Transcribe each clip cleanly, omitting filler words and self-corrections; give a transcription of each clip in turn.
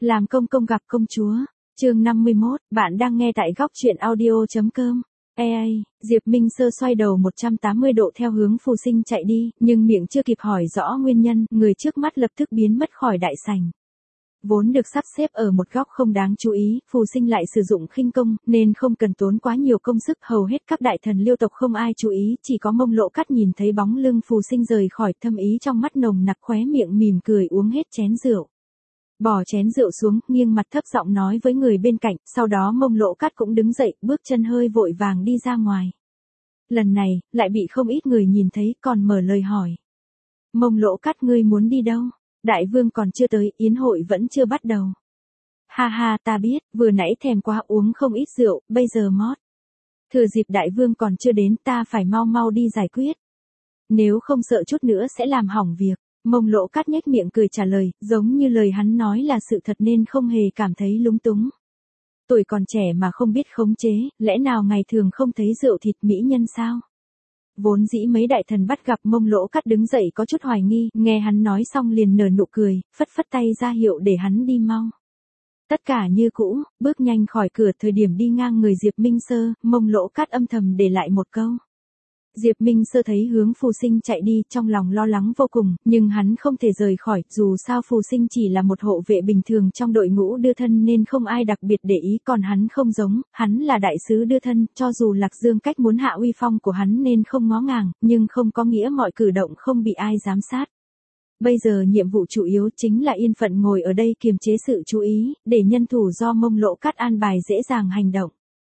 Làm công công gặp công chúa. Chương 51, bạn đang nghe tại góc truyện audio.com. Diệp Minh Sơ xoay đầu 180 độ theo hướng Phù Sinh chạy đi, nhưng miệng chưa kịp hỏi rõ nguyên nhân, người trước mắt lập tức biến mất khỏi đại sảnh. Vốn được sắp xếp ở một góc không đáng chú ý, Phù Sinh lại sử dụng khinh công, nên không cần tốn quá nhiều công sức, hầu hết các đại thần Liêu tộc không ai chú ý, chỉ có Mông Lỗ Cát nhìn thấy bóng lưng Phù Sinh rời khỏi, thâm ý trong mắt nồng nặc, khóe miệng mỉm cười uống hết chén rượu. Bỏ chén rượu xuống, nghiêng mặt thấp giọng nói với người bên cạnh, sau đó Mông Lỗ Cát cũng đứng dậy, bước chân hơi vội vàng đi ra ngoài. Lần này, lại bị không ít người nhìn thấy, còn mở lời hỏi. Mông Lỗ Cát, ngươi muốn đi đâu? Đại vương còn chưa tới, yến hội vẫn chưa bắt đầu. Ha ha, ta biết, vừa nãy thèm quá, uống không ít rượu, bây giờ mót. Thừa dịp đại vương còn chưa đến, ta phải mau mau đi giải quyết. Nếu không sợ chút nữa sẽ làm hỏng việc. Mông Lỗ Cát nhếch miệng cười trả lời, giống như lời hắn nói là sự thật nên không hề cảm thấy lúng túng. Tuổi còn trẻ mà không biết khống chế, lẽ nào ngày thường không thấy rượu thịt mỹ nhân sao? Vốn dĩ mấy đại thần bắt gặp Mông Lỗ Cát đứng dậy có chút hoài nghi, nghe hắn nói xong liền nở nụ cười, phất phất tay ra hiệu để hắn đi mau. Tất cả như cũ, bước nhanh khỏi cửa. Thời điểm đi ngang người Diệp Minh Sơ, Mông Lỗ Cát âm thầm để lại một câu. Diệp Minh Sơ thấy hướng Phù Sinh chạy đi, trong lòng lo lắng vô cùng, nhưng hắn không thể rời khỏi, dù sao Phù Sinh chỉ là một hộ vệ bình thường trong đội ngũ đưa thân nên không ai đặc biệt để ý, còn hắn không giống, hắn là đại sứ đưa thân, cho dù Lạc Dương Cách muốn hạ uy phong của hắn nên không ngó ngàng, nhưng không có nghĩa mọi cử động không bị ai giám sát. Bây giờ nhiệm vụ chủ yếu chính là yên phận ngồi ở đây kiềm chế sự chú ý, để nhân thủ do Mông Lỗ Cát an bài dễ dàng hành động.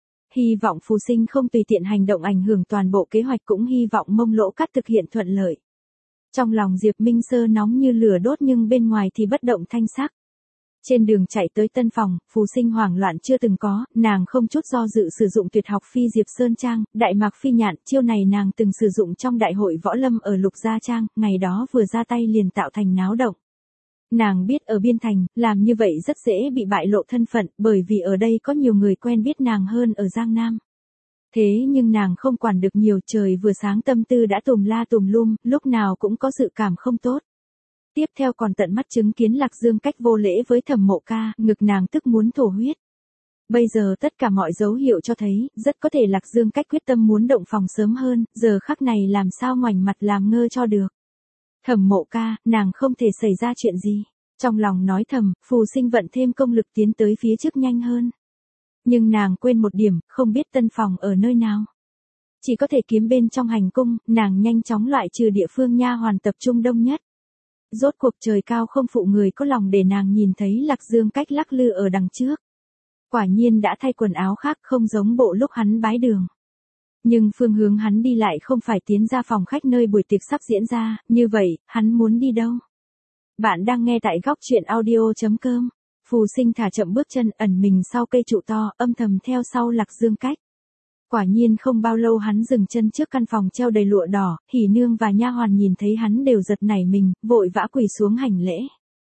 Hy vọng Phù Sinh không tùy tiện hành động ảnh hưởng toàn bộ kế hoạch, cũng hy vọng Mông Lỗ Cát thực hiện thuận lợi. Trong lòng Diệp Minh Sơ nóng như lửa đốt nhưng bên ngoài thì bất động thanh sắc. Trên đường chạy tới tân phòng, Phù Sinh hoảng loạn chưa từng có, nàng không chút do dự sử dụng tuyệt học phi Diệp Sơn Trang, Đại Mạc Phi Nhạn, chiêu này nàng từng sử dụng trong đại hội võ lâm ở Lục Gia Trang, ngày đó vừa ra tay liền tạo thành náo động. Nàng biết ở Biên Thành, làm như vậy rất dễ bị bại lộ thân phận, bởi vì ở đây có nhiều người quen biết nàng hơn ở Giang Nam. Thế nhưng nàng không quản được nhiều, trời vừa sáng tâm tư đã tùm la tùm lum, lúc nào cũng có dự cảm không tốt. Tiếp theo còn tận mắt chứng kiến Lạc Dương Cách vô lễ với Thẩm Mộ Ca, ngực nàng tức muốn thổ huyết. Bây giờ tất cả mọi dấu hiệu cho thấy, rất có thể Lạc Dương Cách quyết tâm muốn động phòng sớm hơn, giờ khắc này làm sao ngoảnh mặt làm ngơ cho được. Thẩm Mộ Ca, nàng không thể xảy ra chuyện gì. Trong lòng nói thầm, Phù Sinh vận thêm công lực tiến tới phía trước nhanh hơn. Nhưng nàng quên một điểm, không biết tân phòng ở nơi nào. Chỉ có thể kiếm bên trong hành cung, nàng nhanh chóng loại trừ địa phương nha hoàn tập trung đông nhất. Rốt cuộc trời cao không phụ người có lòng để nàng nhìn thấy Lạc Dương Cách lắc lư ở đằng trước. Quả nhiên đã thay quần áo khác, không giống bộ lúc hắn bái đường. Nhưng phương hướng hắn đi lại không phải tiến ra phòng khách nơi buổi tiệc sắp diễn ra, như vậy, hắn muốn đi đâu? Bạn đang nghe tại góc truyện audio.com. Phù Sinh thả chậm bước chân, ẩn mình sau cây trụ to, âm thầm theo sau Lạc Dương Cách. Quả nhiên không bao lâu hắn dừng chân trước căn phòng treo đầy lụa đỏ, Hỉ Nương và nha hoàn nhìn thấy hắn đều giật nảy mình, vội vã quỳ xuống hành lễ.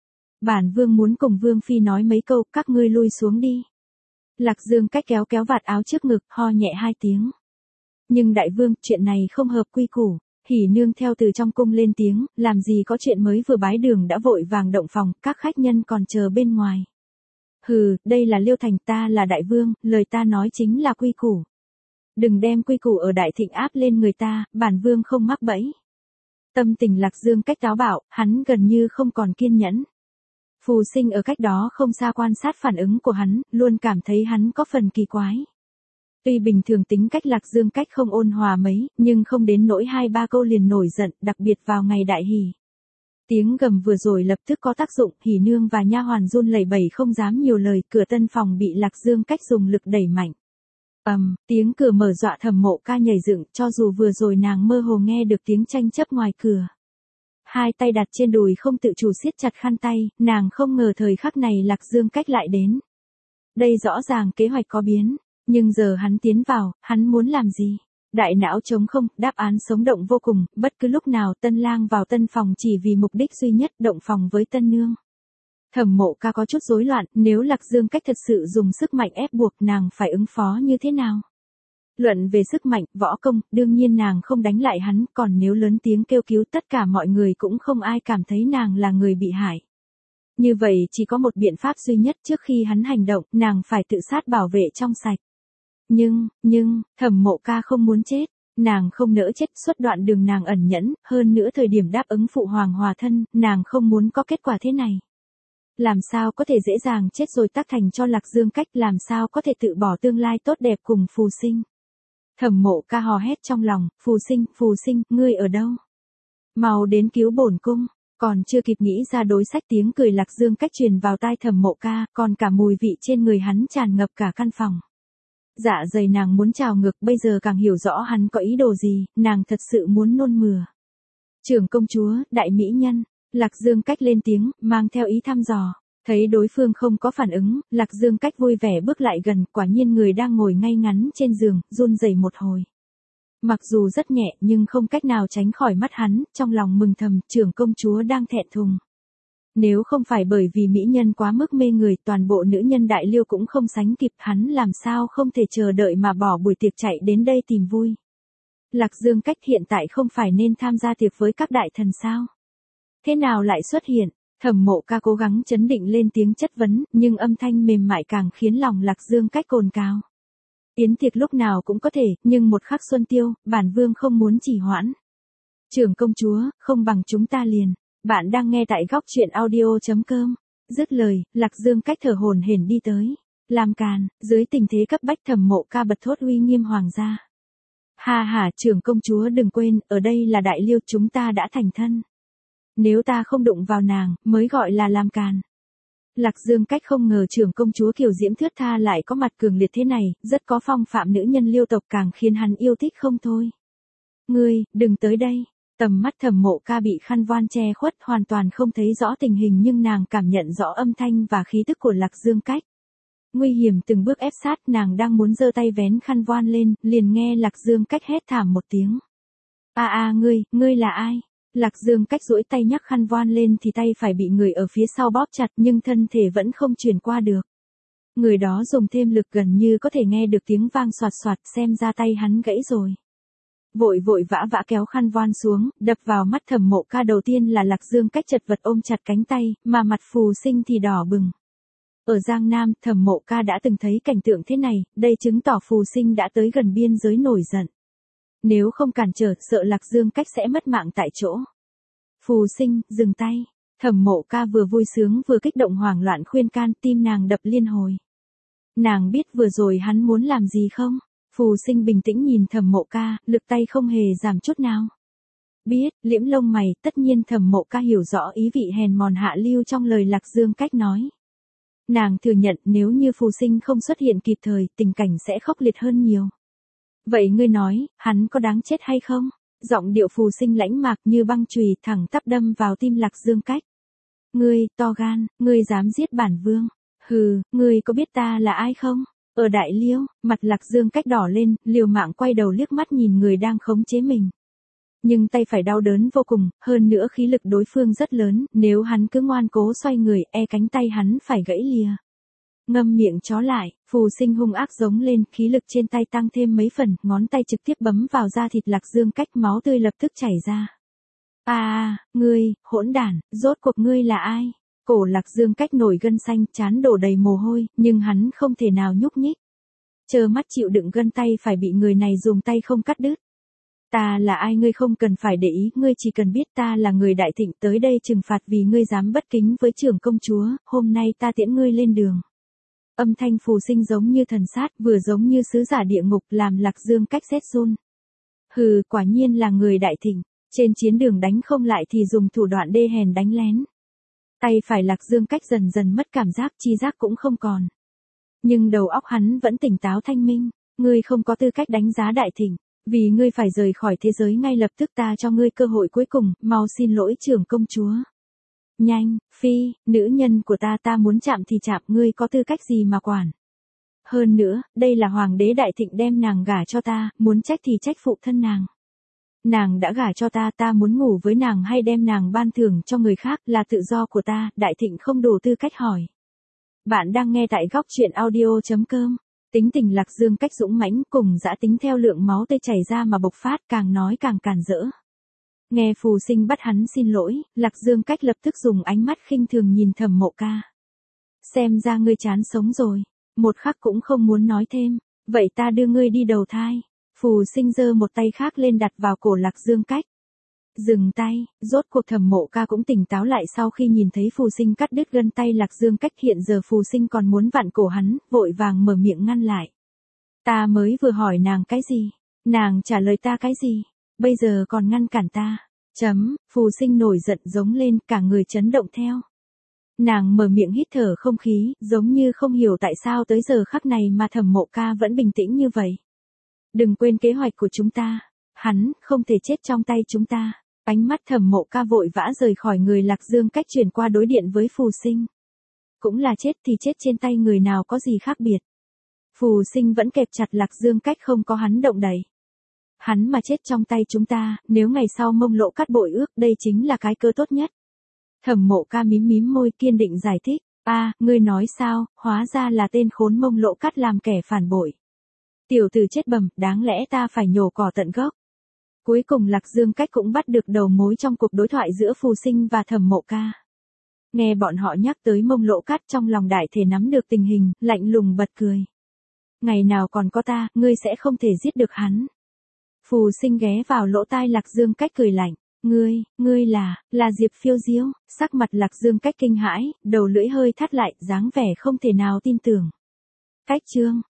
Bản vương muốn cùng vương phi nói mấy câu, các ngươi lui xuống đi. Lạc Dương Cách kéo kéo vạt áo trước ngực, ho nhẹ hai tiếng. Nhưng đại vương, chuyện này không hợp quy củ. Hỉ Nương theo từ trong cung lên tiếng, làm gì có chuyện mới vừa bái đường đã vội vàng động phòng, các khách nhân còn chờ bên ngoài. Hừ, đây là Liêu Thành, ta là đại vương, lời ta nói chính là quy củ. Đừng đem quy củ ở Đại Thịnh áp lên người ta, bản vương không mắc bẫy. Tâm tình Lạc Dương Cách táo bạo, hắn gần như không còn kiên nhẫn. Phù Sinh ở cách đó không xa quan sát phản ứng của hắn, luôn cảm thấy hắn có phần kỳ quái. Tuy bình thường tính cách Lạc Dương Cách không ôn hòa mấy, nhưng không đến nỗi 2-3 câu liền nổi giận, đặc biệt vào ngày đại hỷ. Tiếng gầm vừa rồi lập tức có tác dụng, Hỉ Nương và nha hoàn run lẩy bẩy không dám nhiều lời, cửa tân phòng bị Lạc Dương Cách dùng lực đẩy mạnh. Tiếng cửa mở dọa Thẩm Mộ Ca nhảy dựng, cho dù vừa rồi nàng mơ hồ nghe được tiếng tranh chấp ngoài cửa. Hai tay đặt trên đùi không tự chủ siết chặt khăn tay, nàng không ngờ thời khắc này Lạc Dương Cách lại đến. Đây rõ ràng kế hoạch có biến, nhưng giờ hắn tiến vào, hắn muốn làm gì? Đại não trống không, đáp án sống động vô cùng, bất cứ lúc nào tân lang vào tân phòng chỉ vì mục đích duy nhất, động phòng với tân nương. Thẩm Mộ Ca có chút rối loạn, nếu Lạc Dương Cách thật sự dùng sức mạnh ép buộc nàng phải ứng phó như thế nào? Luận về sức mạnh, võ công, đương nhiên nàng không đánh lại hắn, còn nếu lớn tiếng kêu cứu tất cả mọi người cũng không ai cảm thấy nàng là người bị hại. Như vậy chỉ có một biện pháp duy nhất trước khi hắn hành động, nàng phải tự sát bảo vệ trong sạch. Nhưng, Thẩm Mộ Ca không muốn chết. Nàng không nỡ chết, suốt đoạn đường nàng ẩn nhẫn, hơn nữa thời điểm đáp ứng phụ hoàng hòa thân, nàng không muốn có kết quả thế này. Làm sao có thể dễ dàng chết rồi tác thành cho Lạc Dương Cách, làm sao có thể tự bỏ tương lai tốt đẹp cùng Phù Sinh. Thẩm Mộ Ca hò hét trong lòng, Phù Sinh, ngươi ở đâu? Mau đến cứu bổn cung. Còn chưa kịp nghĩ ra đối sách, tiếng cười Lạc Dương Cách truyền vào tai Thẩm Mộ Ca, còn cả mùi vị trên người hắn tràn ngập cả căn phòng. Dạ dày nàng muốn trào ngược, bây giờ càng hiểu rõ hắn có ý đồ gì, nàng thật sự muốn nôn mửa. Trưởng công chúa, đại mỹ nhân. Lạc Dương Cách lên tiếng, mang theo ý thăm dò. Thấy đối phương không có phản ứng, Lạc Dương Cách vui vẻ bước lại gần, quả nhiên người đang ngồi ngay ngắn trên giường, run rẩy một hồi. Mặc dù rất nhẹ nhưng không cách nào tránh khỏi mắt hắn, trong lòng mừng thầm, trưởng công chúa đang thẹn thùng. Nếu không phải bởi vì mỹ nhân quá mức mê người, toàn bộ nữ nhân Đại Liêu cũng không sánh kịp, hắn làm sao không thể chờ đợi mà bỏ buổi tiệc chạy đến đây tìm vui. Lạc Dương Cách hiện tại không phải nên tham gia tiệc với các đại thần sao? Thế nào lại xuất hiện? Thẩm Mộ Ca cố gắng chấn định lên tiếng chất vấn, nhưng âm thanh mềm mại càng khiến lòng Lạc Dương Cách cồn cào. Yến tiệc lúc nào cũng có thể, nhưng một khắc xuân tiêu, bản vương không muốn trì hoãn. Trưởng công chúa, không bằng chúng ta liền. Bạn đang nghe tại góc truyện audio.com. Dứt lời, Lạc Dương Cách thở hổn hển đi tới. Làm càn, dưới tình thế cấp bách Thẩm Mộ Ca bật thốt uy nghiêm hoàng gia. Ha, trưởng công chúa đừng quên, ở đây là Đại Liêu, chúng ta đã thành thân. Nếu ta không đụng vào nàng, mới gọi là làm càn. Lạc Dương Cách không ngờ trưởng công chúa kiều diễm thướt tha lại có mặt cường liệt thế này, rất có phong phạm nữ nhân Liêu tộc, càng khiến hắn yêu thích không thôi. Ngươi, đừng tới đây. Tầm mắt Thẩm Mộ Ca bị khăn voan che khuất, hoàn toàn không thấy rõ tình hình, nhưng nàng cảm nhận rõ âm thanh và khí tức của Lạc Dương Cách. Nguy hiểm từng bước ép sát, nàng đang muốn giơ tay vén khăn voan lên, liền nghe Lạc Dương Cách hét thảm một tiếng. Ngươi là ai? Lạc Dương Cách duỗi tay nhấc khăn voan lên thì tay phải bị người ở phía sau bóp chặt, nhưng thân thể vẫn không chuyển qua được. Người đó dùng thêm lực, gần như có thể nghe được tiếng vang xoạt xoạt, xem ra tay hắn gãy rồi. Vội vã kéo khăn voan xuống, đập vào mắt Thẩm Mộ Ca đầu tiên là Lạc Dương Cách chật vật ôm chặt cánh tay, mà mặt Phù Sinh thì đỏ bừng. Ở Giang Nam, Thẩm Mộ Ca đã từng thấy cảnh tượng thế này, đây chứng tỏ Phù Sinh đã tới gần biên giới nổi giận. Nếu không cản trở, sợ Lạc Dương Cách sẽ mất mạng tại chỗ. Phù Sinh, dừng tay. Thẩm Mộ Ca vừa vui sướng vừa kích động hoảng loạn khuyên can, tim nàng đập liên hồi. Nàng biết vừa rồi hắn muốn làm gì không? Phù Sinh bình tĩnh nhìn Thẩm Mộ Ca, lực tay không hề giảm chút nào. Biết, liễm lông mày, tất nhiên Thẩm Mộ Ca hiểu rõ ý vị hèn mòn hạ lưu trong lời Lạc Dương Cách nói. Nàng thừa nhận nếu như Phù Sinh không xuất hiện kịp thời, tình cảnh sẽ khốc liệt hơn nhiều. Vậy ngươi nói, hắn có đáng chết hay không? Giọng điệu Phù Sinh lãnh mạc như băng chùy thẳng tắp đâm vào tim Lạc Dương Cách. Ngươi, to gan, ngươi dám giết bản vương. Hừ, ngươi có biết ta là ai không? Ở Đại Liêu, mặt Lạc Dương Cách đỏ lên, liều mạng quay đầu liếc mắt nhìn người đang khống chế mình. Nhưng tay phải đau đớn vô cùng, hơn nữa khí lực đối phương rất lớn, nếu hắn cứ ngoan cố xoay người, cánh tay hắn phải gãy lìa. Ngâm miệng chó lại, Phù Sinh hung ác giống lên, khí lực trên tay tăng thêm mấy phần, ngón tay trực tiếp bấm vào da thịt Lạc Dương Cách, máu tươi lập tức chảy ra. Ngươi, hỗn đản, rốt cuộc ngươi là ai? Cổ Lạc Dương Cách nổi gân xanh, trán đổ đầy mồ hôi, nhưng hắn không thể nào nhúc nhích. Trơ mắt chịu đựng gân tay phải bị người này dùng tay không cắt đứt. Ta là ai ngươi không cần phải để ý, ngươi chỉ cần biết ta là người Đại Thịnh tới đây trừng phạt vì ngươi dám bất kính với trưởng công chúa, hôm nay ta tiễn ngươi lên đường. Âm thanh Phù Sinh giống như thần sát, vừa giống như sứ giả địa ngục, làm Lạc Dương Cách rét run. Hừ, quả nhiên là người Đại Thịnh, trên chiến đường đánh không lại thì dùng thủ đoạn đê hèn đánh lén. Tay phải Lạc Dương Cách dần dần mất cảm giác, chi giác cũng không còn. Nhưng đầu óc hắn vẫn tỉnh táo thanh minh, ngươi không có tư cách đánh giá Đại Thịnh, vì ngươi phải rời khỏi thế giới ngay lập tức, ta cho ngươi cơ hội cuối cùng, mau xin lỗi trưởng công chúa. Nhanh, phi, nữ nhân của ta muốn chạm thì chạm, ngươi có tư cách gì mà quản. Hơn nữa, đây là hoàng đế Đại Thịnh đem nàng gả cho ta, muốn trách thì trách phụ thân nàng. Nàng đã gả cho ta muốn ngủ với nàng hay đem nàng ban thưởng cho người khác là tự do của ta, Đại Thịnh không đủ tư cách hỏi. Bạn đang nghe tại góc truyện audio.com. Tính tình Lạc Dương Cách dũng mãnh cùng dã tính theo lượng máu tươi chảy ra mà bộc phát, càng nói càng càn rỡ. Nghe Phù Sinh bắt hắn xin lỗi, Lạc Dương Cách lập tức dùng ánh mắt khinh thường nhìn Thẩm Mộ Ca. Xem ra ngươi chán sống rồi, một khắc cũng không muốn nói thêm, vậy ta đưa ngươi đi đầu thai. Phù Sinh giơ một tay khác lên đặt vào cổ Lạc Dương Cách. Dừng tay, rốt cuộc Thẩm Mộ Ca cũng tỉnh táo lại sau khi nhìn thấy Phù Sinh cắt đứt gân tay Lạc Dương Cách. Hiện giờ Phù Sinh còn muốn vặn cổ hắn, vội vàng mở miệng ngăn lại. Ta mới vừa hỏi nàng cái gì? Nàng trả lời ta cái gì? Bây giờ còn ngăn cản ta. Phù Sinh nổi giận giống lên, cả người chấn động theo. Nàng mở miệng hít thở không khí, giống như không hiểu tại sao tới giờ khắc này mà Thẩm Mộ Ca vẫn bình tĩnh như vậy. Đừng quên kế hoạch của chúng ta. Hắn không thể chết trong tay chúng ta. Ánh mắt Thẩm Mộ Ca vội vã rời khỏi người Lạc Dương Cách chuyển qua đối điện với Phù Sinh. Cũng là chết thì chết trên tay người nào có gì khác biệt. Phù Sinh vẫn kẹp chặt Lạc Dương Cách không có hắn động đậy. Hắn mà chết trong tay chúng ta, nếu ngày sau Mông Lỗ Cát bội ước, đây chính là cái cơ tốt nhất. Thẩm Mộ Ca mím mím môi kiên định giải thích. Ngươi nói sao, hóa ra là tên khốn Mông Lỗ Cát làm kẻ phản bội. Tiểu tử chết bầm, đáng lẽ ta phải nhổ cỏ tận gốc. Cuối cùng Lạc Dương Cách cũng bắt được đầu mối trong cuộc đối thoại giữa Phù Sinh và Thẩm Mộ Ca. Nghe bọn họ nhắc tới Mông Lỗ Cát, trong lòng đại thể nắm được tình hình, lạnh lùng bật cười. Ngày nào còn có ta, ngươi sẽ không thể giết được hắn. Phù Sinh ghé vào lỗ tai Lạc Dương Cách cười lạnh. Ngươi là Diệp Phiêu Diêu. Sắc mặt Lạc Dương Cách kinh hãi, đầu lưỡi hơi thắt lại, dáng vẻ không thể nào tin tưởng. Cách chương